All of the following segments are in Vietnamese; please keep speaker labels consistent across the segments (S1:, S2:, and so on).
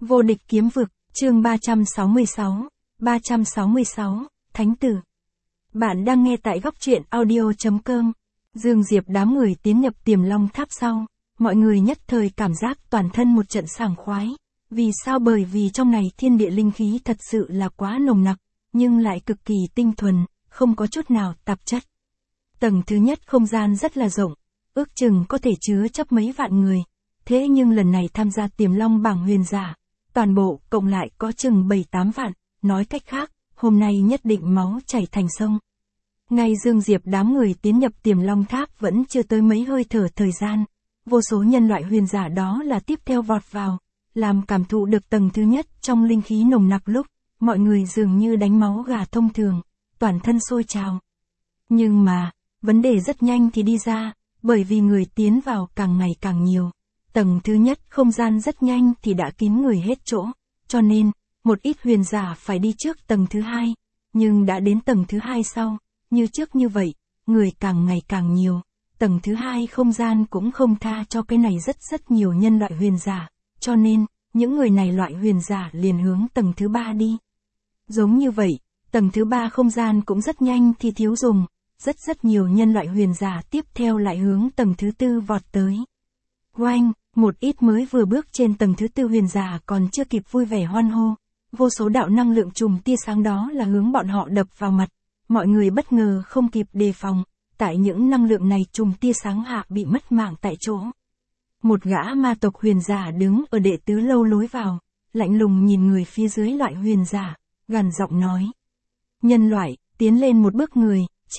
S1: Vô địch kiếm vực, chương 366, Thánh tử. Bạn đang nghe tại góc truyện audio.com. Dương Diệp đám người tiến nhập Tiềm Long Tháp sau, mọi người nhất thời cảm giác toàn thân một trận sảng khoái. Vì sao? Bởi vì trong này thiên địa linh khí thật sự là quá nồng nặc, nhưng lại cực kỳ tinh thuần, không có chút nào tạp chất. Tầng thứ nhất không gian rất là rộng, ước chừng có thể chứa chấp mấy vạn người. Thế nhưng lần này tham gia Tiềm Long bảng huyền giả, toàn bộ cộng lại có chừng 7-8 vạn, nói cách khác, hôm nay nhất định máu chảy thành sông. Ngay Dương Diệp đám người tiến nhập Tiềm Long Tháp vẫn chưa tới mấy hơi thở thời gian, vô số nhân loại huyền giả đó là tiếp theo vọt vào, làm cảm thụ được tầng thứ nhất trong linh khí nồng nặc lúc, mọi người dường như đánh máu gà thông thường, toàn thân sôi trào. Nhưng mà, vấn đề rất nhanh thì đi ra, bởi vì người tiến vào càng ngày càng nhiều. Tầng thứ nhất không gian rất nhanh thì đã kín người hết chỗ, cho nên, một ít huyền giả phải đi trước tầng thứ hai, nhưng đã đến tầng thứ hai sau, như trước như vậy, người càng ngày càng nhiều, tầng thứ hai không gian cũng không tha cho cái này rất nhiều nhân loại huyền giả, cho nên, những người này loại huyền giả liền hướng tầng thứ ba đi. Giống như vậy, tầng thứ ba không gian cũng rất nhanh thì thiếu dùng, rất nhiều nhân loại huyền giả tiếp theo lại hướng tầng thứ tư vọt tới. Oanh! Một ít mới vừa bước trên tầng thứ tư huyền giả còn chưa kịp vui vẻ hoan hô, vô số đạo năng lượng trùm tia sáng đó là hướng bọn họ đập vào mặt, mọi người bất ngờ không kịp đề phòng, tại những năng lượng này trùm tia sáng hạ bị mất mạng tại chỗ. Một gã ma tộc huyền giả đứng ở đệ tứ lâu lối vào, lạnh lùng nhìn người phía dưới loại huyền giả, gằn giọng nói. Nhân loại, tiến lên một bước người,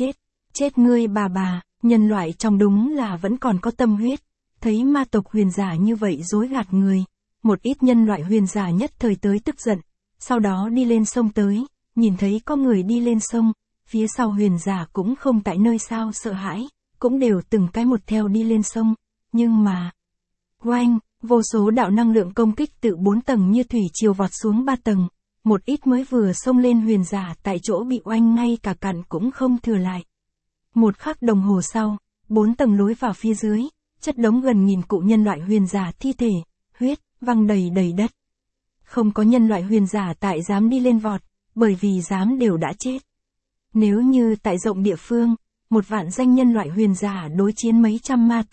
S1: chết ngươi bà, nhân loại trong đúng là vẫn còn có tâm huyết. Thấy ma tộc huyền giả như vậy dối gạt người, một ít nhân loại huyền giả nhất thời tới tức giận, sau đó đi lên sông tới, nhìn thấy có người đi lên sông, phía sau huyền giả cũng không tại nơi sao sợ hãi, cũng đều từng cái một theo đi lên sông, nhưng mà... Oanh, vô số đạo năng lượng công kích từ 4 tầng như thủy triều vọt xuống 3 tầng, một ít mới vừa xông lên huyền giả tại chỗ bị oanh ngay cả cặn cũng không thừa lại. Một khắc đồng hồ sau, 4 tầng lối vào phía dưới, chất đống gần nghìn cụ nhân loại huyền giả thi thể, huyết, văng đầy đất. Không có nhân loại huyền giả tại dám đi lên vọt, bởi vì dám đều đã chết. Nếu như tại rộng địa phương, một vạn danh nhân loại huyền giả đối chiến mấy trăm ma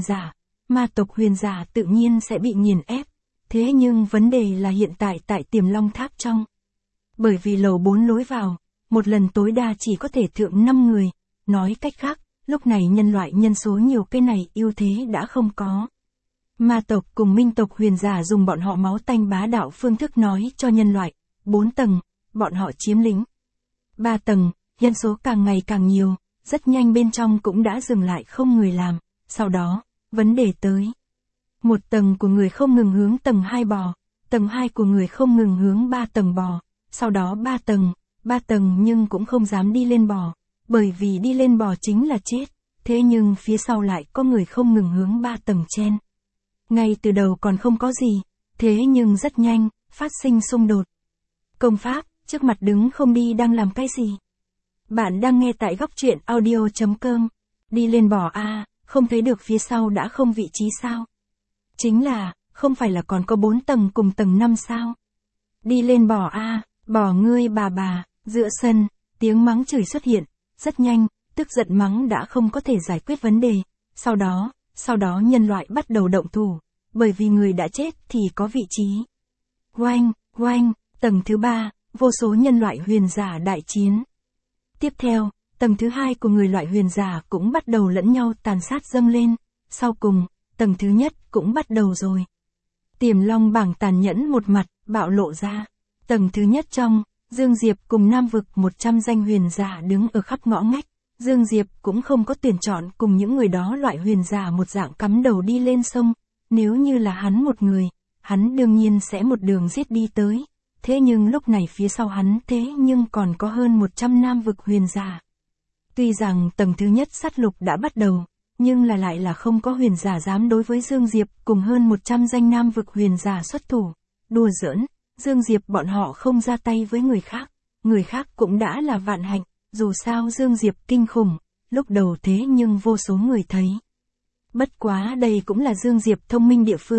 S1: tộc huyền giả tự nhiên sẽ bị nghiền ép. Thế nhưng vấn đề là hiện tại tại Tiềm Long Tháp trong. Bởi vì lầu 4 lối vào, một lần tối đa chỉ có thể thượng 5 người, nói cách khác, lúc này nhân loại nhân số nhiều cái này ưu thế đã không có. Ma tộc cùng minh tộc huyền giả dùng bọn họ máu tanh bá đạo phương thức nói cho nhân loại, 4 tầng, bọn họ chiếm lĩnh. 3 tầng, nhân số càng ngày càng nhiều, rất nhanh bên trong cũng đã dừng lại không người làm, sau đó, vấn đề tới. 1 tầng của người không ngừng hướng tầng 2 bò, tầng 2 của người không ngừng hướng 3 tầng bò, sau đó 3 tầng nhưng cũng không dám đi lên bò. Bởi vì đi lên bò chính là chết, thế nhưng phía sau lại có người không ngừng hướng 3 tầng trên. Ngay từ đầu còn không có gì, thế nhưng rất nhanh, phát sinh xung đột. Công pháp, trước mặt đứng không đi đang làm cái gì? Bạn đang nghe tại góc truyện audio.com. Đi lên bò không thấy được phía sau đã không vị trí sao? Chính là, không phải là còn có 4 tầng cùng tầng 5 sao? Đi lên bò bò ngươi bà, giữa sân, tiếng mắng chửi xuất hiện. Rất nhanh, tức giận mắng đã không có thể giải quyết vấn đề, sau đó nhân loại bắt đầu động thủ, bởi vì người đã chết thì có vị trí. Oanh, tầng thứ 3, vô số nhân loại huyền giả đại chiến. Tiếp theo, tầng thứ 2 của người loại huyền giả cũng bắt đầu lẫn nhau tàn sát dâng lên, sau cùng, tầng thứ nhất cũng bắt đầu rồi. Tiềm Long bảng tàn nhẫn một mặt, bạo lộ ra. Tầng thứ nhất trong, Dương Diệp cùng Nam vực 100 danh huyền giả đứng ở khắp ngõ ngách, Dương Diệp cũng không có tuyển chọn cùng những người đó loại huyền giả một dạng cắm đầu đi lên sông, nếu như là hắn một người, hắn đương nhiên sẽ một đường giết đi tới, thế nhưng lúc này phía sau hắn thế nhưng còn có hơn 100 Nam vực huyền giả. Tuy rằng tầng thứ nhất sát lục đã bắt đầu, nhưng lại là không có huyền giả dám đối với Dương Diệp cùng hơn 100 danh Nam vực huyền giả xuất thủ, đùa giỡn. Dương Diệp bọn họ không ra tay với người khác cũng đã là vạn hạnh, dù sao Dương Diệp kinh khủng, lúc đầu thế nhưng vô số người thấy. Bất quá đây cũng là Dương Diệp thông minh địa phương,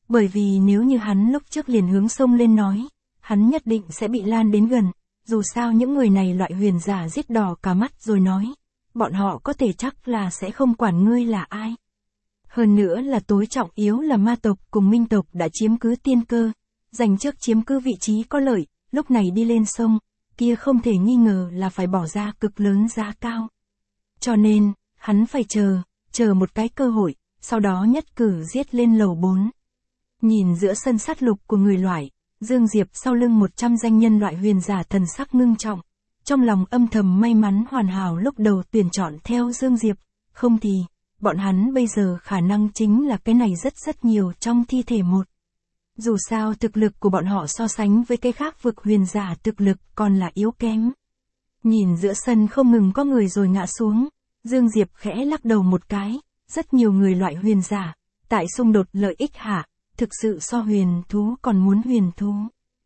S1: bởi vì nếu như hắn lúc trước liền hướng sông lên nói, hắn nhất định sẽ bị lan đến gần, dù sao những người này loại huyền giả giết đỏ cả mắt rồi nói, bọn họ có thể chắc là sẽ không quản ngươi là ai. Hơn nữa là tối trọng yếu là ma tộc cùng minh tộc đã chiếm cứ tiên cơ, giành trước chiếm cứ vị trí có lợi, lúc này đi lên sông, kia không thể nghi ngờ là phải bỏ ra cực lớn giá cao. Cho nên, hắn phải chờ một cái cơ hội, sau đó nhất cử giết lên lầu 4. Nhìn giữa sân sát lục của người loại, Dương Diệp sau lưng 100 danh nhân loại huyền giả thần sắc ngưng trọng, trong lòng âm thầm may mắn hoàn hảo lúc đầu tuyển chọn theo Dương Diệp, không thì, bọn hắn bây giờ khả năng chính là cái này rất nhiều trong thi thể một. Dù sao thực lực của bọn họ so sánh với cái khác vực huyền giả thực lực còn là yếu kém. Nhìn giữa sân không ngừng có người rồi ngã xuống, Dương Diệp khẽ lắc đầu một cái, rất nhiều người loại huyền giả, tại xung đột lợi ích hạ, thực sự so huyền thú còn muốn huyền thú.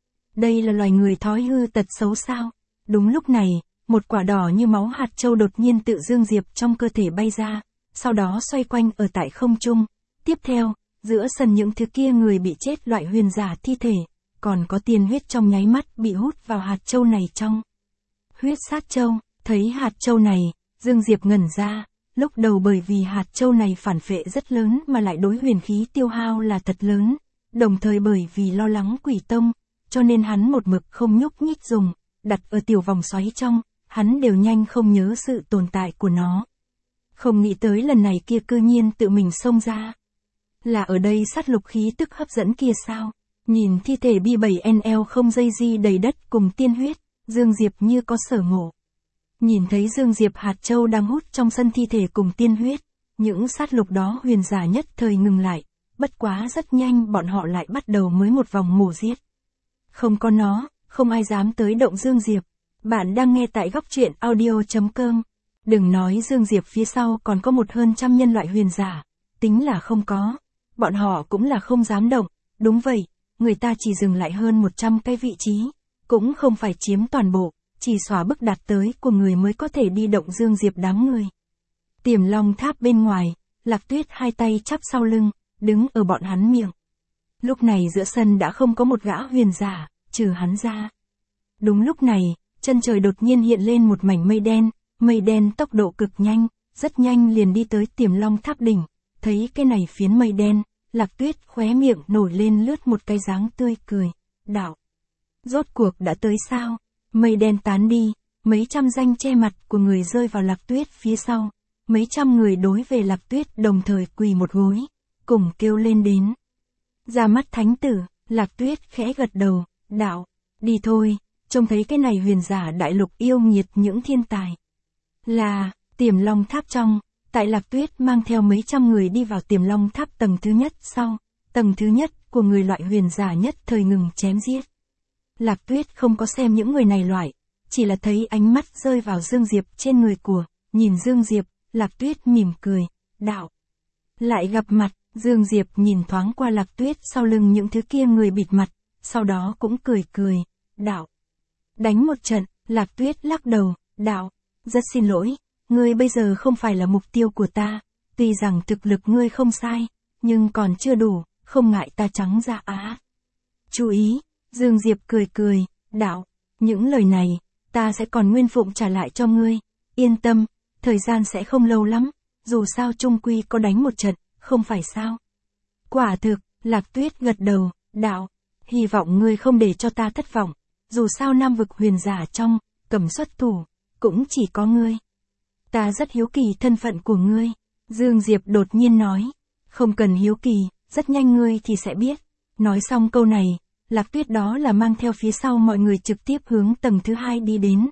S1: Đây là loài người thói hư tật xấu sao? Đúng lúc này, một quả đỏ như máu hạt châu đột nhiên tự Dương Diệp trong cơ thể bay ra, sau đó xoay quanh ở tại không trung. Tiếp theo, giữa sân những thứ kia người bị chết loại huyền giả thi thể, còn có tiên huyết trong nháy mắt bị hút vào hạt châu này trong. Huyết sát châu, thấy hạt châu này, Dương Diệp ngẩn ra, lúc đầu bởi vì hạt châu này phản phệ rất lớn mà lại đối huyền khí tiêu hao là thật lớn, đồng thời bởi vì lo lắng quỷ tông, cho nên hắn một mực không nhúc nhích dùng, đặt ở tiểu vòng xoáy trong, hắn đều nhanh không nhớ sự tồn tại của nó. Không nghĩ tới lần này kia cư nhiên tự mình xông ra. Là ở đây sát lục khí tức hấp dẫn kia sao? Nhìn thi thể B7NL không dây di đầy đất cùng tiên huyết, Dương Diệp như có sở ngộ. Nhìn thấy Dương Diệp hạt châu đang hút trong sân thi thể cùng tiên huyết, những sát lục đó huyền giả nhất thời ngừng lại, bất quá rất nhanh bọn họ lại bắt đầu mới một vòng mổ giết. Không có nó, không ai dám tới động Dương Diệp. Bạn đang nghe tại góc truyện audio.com. Đừng nói Dương Diệp phía sau còn có một hơn trăm nhân loại huyền giả, tính là không có, bọn họ cũng là không dám động, đúng vậy, người ta chỉ dừng lại hơn 100 cái vị trí, cũng không phải chiếm toàn bộ, chỉ xóa bức đạt tới của người mới có thể đi động Dương Diệp đám người. Tiềm Long Tháp bên ngoài, Lạc Tuyết hai tay chắp sau lưng, đứng ở bọn hắn miệng. Lúc này giữa sân đã không có một gã huyền giả, trừ hắn ra. Đúng lúc này, chân trời đột nhiên hiện lên một mảnh mây đen tốc độ cực nhanh, rất nhanh liền đi tới Tiềm Long Tháp đỉnh, thấy cái này phiến mây đen, Lạc Tuyết khóe miệng nổi lên lướt một cái dáng tươi cười, đạo. Rốt cuộc đã tới sao? Mây đen tán đi, mấy trăm danh che mặt của người rơi vào Lạc Tuyết phía sau, mấy trăm người đối về Lạc Tuyết đồng thời quỳ một gối, cùng kêu lên đến. Ra mắt thánh tử, Lạc Tuyết khẽ gật đầu, đạo, đi thôi, trông thấy cái này huyền giả đại lục yêu nghiệt những thiên tài. Là, Tiềm Long Tháp trong, tại Lạc Tuyết mang theo mấy trăm người đi vào Tiềm Long Tháp tầng thứ nhất sau, tầng thứ nhất của người loại huyền giả nhất thời ngừng chém giết. Lạc Tuyết không có xem những người này loại, chỉ là thấy ánh mắt rơi vào Dương Diệp trên người của, nhìn Dương Diệp, Lạc Tuyết mỉm cười, đạo. Lại gặp mặt, Dương Diệp nhìn thoáng qua Lạc Tuyết sau lưng những thứ kia người bịt mặt, sau đó cũng cười, đạo. Đánh một trận, Lạc Tuyết lắc đầu, đạo, rất xin lỗi, ngươi bây giờ không phải là mục tiêu của ta, tuy rằng thực lực ngươi không sai, nhưng còn chưa đủ, không ngại ta trắng ra á. Chú ý, Dương Diệp cười, đạo, những lời này, ta sẽ còn nguyên phụng trả lại cho ngươi, yên tâm, thời gian sẽ không lâu lắm, dù sao chung quy có đánh một trận, không phải sao. Quả thực, Lạc Tuyết gật đầu, đạo, hy vọng ngươi không để cho ta thất vọng, dù sao Nam vực huyền giả trong, cầm xuất thủ, cũng chỉ có ngươi. Ta rất hiếu kỳ thân phận của ngươi, Dương Diệp đột nhiên nói, không cần hiếu kỳ, rất nhanh ngươi thì sẽ biết. Nói xong câu này, Lạc Tuyết đó là mang theo phía sau mọi người trực tiếp hướng tầng thứ hai đi đến,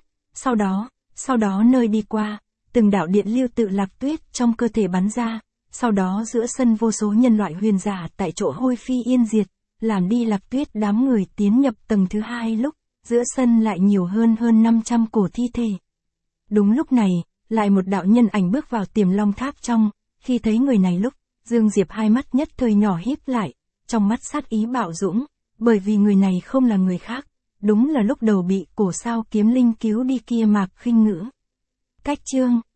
S1: sau đó nơi đi qua, từng đạo điện lưu tự Lạc Tuyết trong cơ thể bắn ra, sau đó giữa sân vô số nhân loại huyền giả tại chỗ hôi phi yên diệt, làm đi Lạc Tuyết đám người tiến nhập tầng thứ hai lúc, giữa sân lại nhiều hơn 500 cổ thi thể. Đúng lúc này, lại một đạo nhân ảnh bước vào Tiềm Long Tháp trong, khi thấy người này lúc, Dương Diệp hai mắt nhất thời nhỏ híp lại, trong mắt sát ý bạo dũng, bởi vì người này không là người khác, đúng là lúc đầu bị cổ sao kiếm linh cứu đi kia Mạc Khinh Ngữ. Cách chương